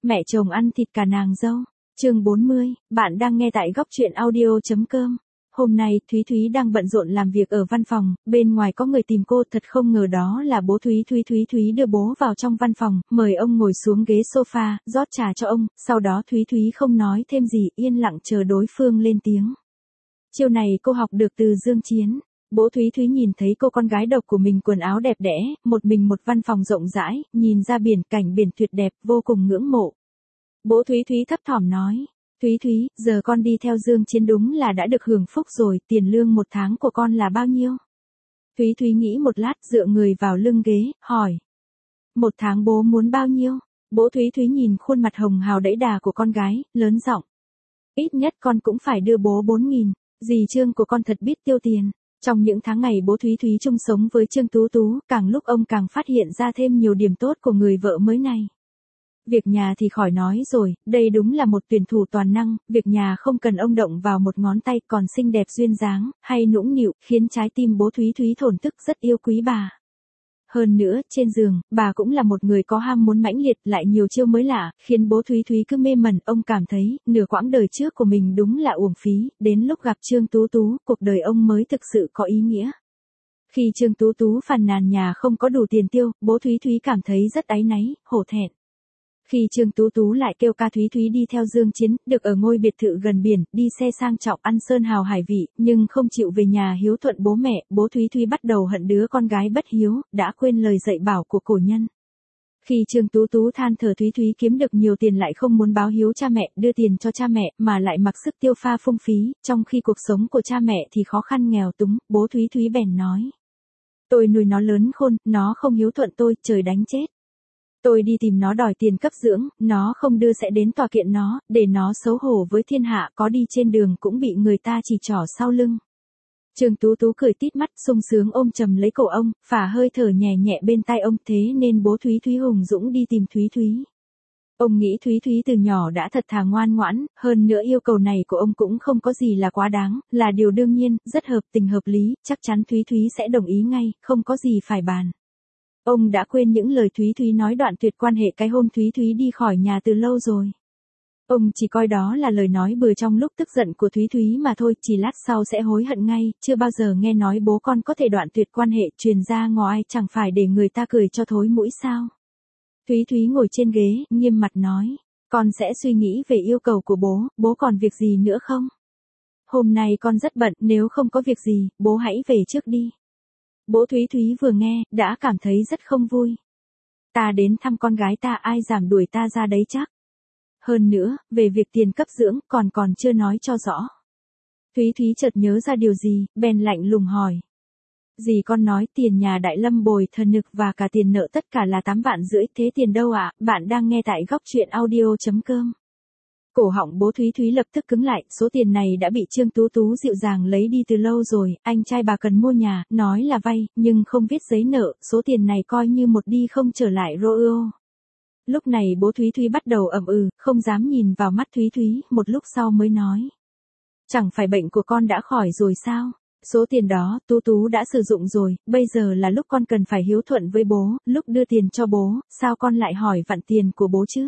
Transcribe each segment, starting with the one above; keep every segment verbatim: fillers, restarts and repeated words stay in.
Mẹ chồng ăn thịt cả nàng dâu. Chương bốn mươi, bạn đang nghe tại góc truyện audio chấm com. Hôm nay, Thúy Thúy đang bận rộn làm việc ở văn phòng, bên ngoài có người tìm cô, thật không ngờ đó là bố Thúy. Thúy Thúy Thúy đưa bố vào trong văn phòng, mời ông ngồi xuống ghế sofa, rót trà cho ông, sau đó Thúy Thúy không nói thêm gì, yên lặng chờ đối phương lên tiếng. Chiêu này cô học được từ Dương Chiến. Bố Thúy Thúy nhìn thấy cô con gái độc của mình quần áo đẹp đẽ, một mình một văn phòng rộng rãi, nhìn ra biển, cảnh biển tuyệt đẹp, vô cùng ngưỡng mộ. Bố Thúy Thúy thấp thỏm nói, Thúy Thúy, giờ con đi theo Dương Chiến đúng là đã được hưởng phúc rồi, tiền lương một tháng của con là bao nhiêu? Thúy Thúy nghĩ một lát, dựa người vào lưng ghế, hỏi. Một tháng bố muốn bao nhiêu? Bố Thúy Thúy nhìn khuôn mặt hồng hào đẫy đà của con gái, lớn giọng. Ít nhất con cũng phải đưa bố bốn nghìn, dì Trương của con thật biết tiêu tiền. Trong những tháng ngày bố Thúy Thúy chung sống với Trương Tú Tú, càng lúc ông càng phát hiện ra thêm nhiều điểm tốt của người vợ mới này. Việc nhà thì khỏi nói rồi, đây đúng là một tuyển thủ toàn năng, việc nhà không cần ông động vào một ngón tay, còn xinh đẹp duyên dáng, hay nũng nịu, khiến trái tim bố Thúy Thúy thổn thức, rất yêu quý bà. Hơn nữa, trên giường, bà cũng là một người có ham muốn mãnh liệt, lại nhiều chiêu mới lạ, khiến bố Thúy Thúy cứ mê mẩn. Ông cảm thấy, nửa quãng đời trước của mình đúng là uổng phí, đến lúc gặp Trương Tú Tú, cuộc đời ông mới thực sự có ý nghĩa. Khi Trương Tú Tú phàn nàn nhà không có đủ tiền tiêu, bố Thúy Thúy cảm thấy rất áy náy, hổ thẹn. Khi Trương Tú Tú lại kêu ca Thúy Thúy đi theo Dương Chiến, được ở ngôi biệt thự gần biển, đi xe sang trọng, ăn sơn hào hải vị, nhưng không chịu về nhà hiếu thuận bố mẹ, bố Thúy Thúy bắt đầu hận đứa con gái bất hiếu, đã quên lời dạy bảo của cổ nhân. Khi Trương Tú Tú than thở Thúy Thúy kiếm được nhiều tiền lại không muốn báo hiếu cha mẹ, đưa tiền cho cha mẹ, mà lại mặc sức tiêu pha phung phí, trong khi cuộc sống của cha mẹ thì khó khăn nghèo túng, bố Thúy Thúy bèn nói. Tôi nuôi nó lớn khôn, nó không hiếu thuận tôi, trời đánh chết. Tôi đi tìm nó đòi tiền cấp dưỡng, nó không đưa sẽ đến tòa kiện nó, để nó xấu hổ với thiên hạ, có đi trên đường cũng bị người ta chỉ trỏ sau lưng. Trương Tú Tú cười tít mắt, sung sướng ôm chầm lấy cổ ông, phả hơi thở nhẹ nhẹ bên tai ông, thế nên bố Thúy Thúy hùng dũng đi tìm Thúy Thúy. Ông nghĩ Thúy Thúy từ nhỏ đã thật thà ngoan ngoãn, hơn nữa yêu cầu này của ông cũng không có gì là quá đáng, là điều đương nhiên, rất hợp tình hợp lý, chắc chắn Thúy Thúy sẽ đồng ý ngay, không có gì phải bàn. Ông đã quên những lời Thúy Thúy nói đoạn tuyệt quan hệ cái hôm Thúy Thúy đi khỏi nhà từ lâu rồi. Ông chỉ coi đó là lời nói bừa trong lúc tức giận của Thúy Thúy mà thôi, chỉ lát sau sẽ hối hận ngay, chưa bao giờ nghe nói bố con có thể đoạn tuyệt quan hệ, truyền ra ngoài chẳng phải để người ta cười cho thối mũi sao. Thúy Thúy ngồi trên ghế, nghiêm mặt nói, con sẽ suy nghĩ về yêu cầu của bố, bố còn việc gì nữa không? Hôm nay con rất bận, nếu không có việc gì, bố hãy về trước đi. Bố Thúy Thúy vừa nghe, đã cảm thấy rất không vui. Ta đến thăm con gái ta, ai dám đuổi ta ra đấy chắc. Hơn nữa, về việc tiền cấp dưỡng, còn còn chưa nói cho rõ. Thúy Thúy chợt nhớ ra điều gì, bèn lạnh lùng hỏi. Dì con nói tiền nhà Đại Lâm bồi thần nực và cả tiền nợ tất cả là tám vạn rưỡi, thế tiền đâu ạ? À? Bạn đang nghe tại góc truyện audio chấm com. Cổ họng bố Thúy Thúy lập tức cứng lại, số tiền này đã bị Trương Tú Tú dịu dàng lấy đi từ lâu rồi, anh trai bà cần mua nhà, nói là vay, nhưng không viết giấy nợ, số tiền này coi như một đi không trở lại rồi. Lúc này bố Thúy Thúy bắt đầu ậm ừ, không dám nhìn vào mắt Thúy Thúy, một lúc sau mới nói. Chẳng phải bệnh của con đã khỏi rồi sao? Số tiền đó, Tú Tú đã sử dụng rồi, bây giờ là lúc con cần phải hiếu thuận với bố, lúc đưa tiền cho bố, sao con lại hỏi vặn tiền của bố chứ?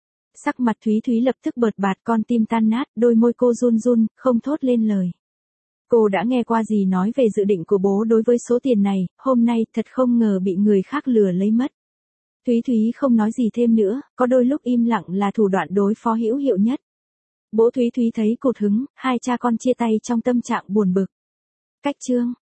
Sắc mặt Thúy Thúy lập tức bợt bạt, con tim tan nát, đôi môi cô run run, không thốt lên lời. Cô đã nghe qua dì nói về dự định của bố đối với số tiền này, hôm nay thật không ngờ bị người khác lừa lấy mất. Thúy Thúy không nói gì thêm nữa, có đôi lúc im lặng là thủ đoạn đối phó hữu hiệu nhất. Bố Thúy Thúy thấy cụt hứng, hai cha con chia tay trong tâm trạng buồn bực. Cách chương